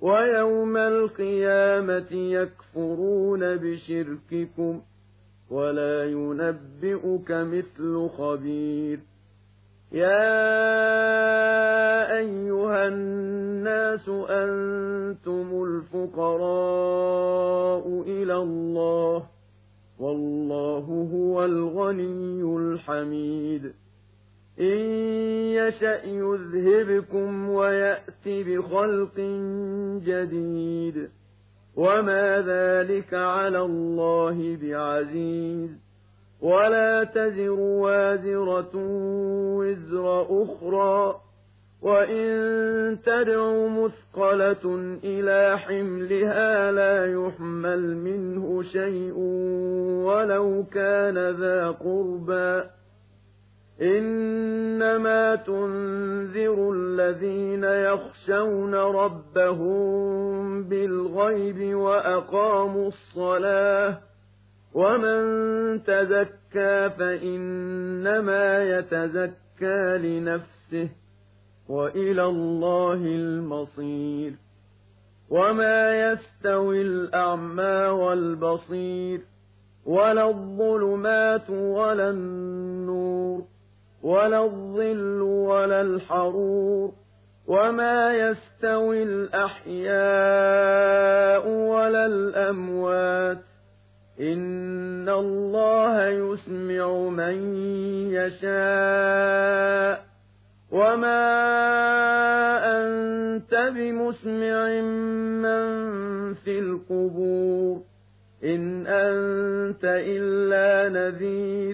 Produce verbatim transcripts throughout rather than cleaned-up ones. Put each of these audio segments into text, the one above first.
ويوم القيامة يكفرون بشرككم ولا ينبئك مثل خبير يا أيها الناس أنتم الفقراء إلى الله والله هو الغني الحميد إن يشأ يذهبكم ويأت بخلق جديد وما ذلك على الله بعزيز ولا تزر وازرة وزر أخرى وإن تدع مثقلة إلى حملها لا يحمل منه شيء ولو كان ذا قربى إنما تنذر الذين يخشون ربهم بالغيب وأقاموا الصلاة ومن تزكى فإنما يتزكى لنفسه وإلى الله المصير وما يستوي الأعمى والبصير ولا الظلمات ولا النور ولا الظل ولا الحرور وما يستوي الأحياء ولا الأموات إن الله يسمع من يشاء وما أنت بمسمع من في القبور إن أنت إلا نذير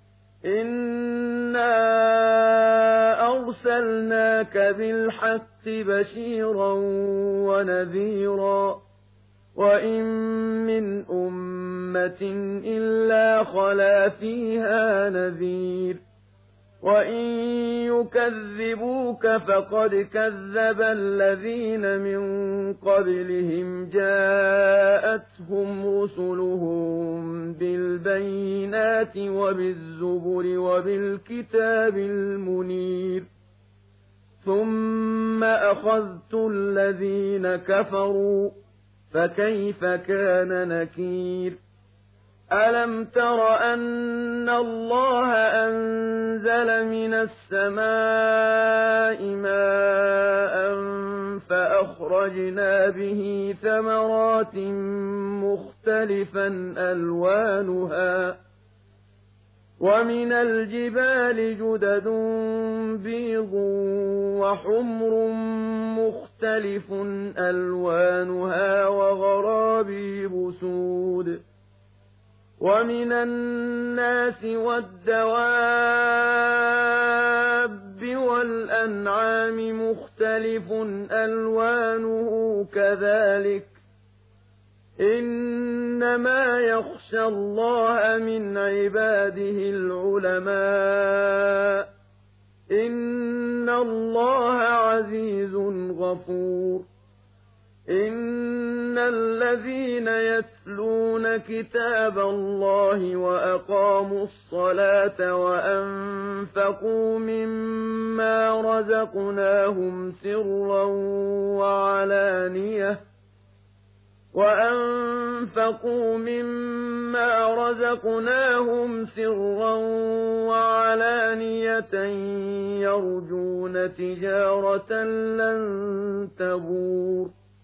إنا أرسلناك بالحق بشيرا ونذيرا وإن من أمة إلا خلا فيها نذير وإن يكذبوك فقد كذب الذين من قبلهم جاءتهم رسلهم بالبينات وبالزبر وبالكتاب المنير ثم أخذت الذين كفروا فكيف كان نكير ألم تر أن الله أنزل من السماء ماء فأخرجنا به ثمرات مختلفا ألوانها ومن الجبال جدد بيض وحمر مختلف ألوانها وغرابيب سود ومن الناس والدواب والأنعام مختلف ألوانه كذلك إنما يخشى الله من عباده العلماء إن الله عزيز غفور إن الذين يتلون كتاب الله وأقاموا الصلاة وأنفقوا مما رزقناهم سرا وعلانية وأنفقوا مما رزقناهم سرا وعلانية يرجون تجارة لن تبور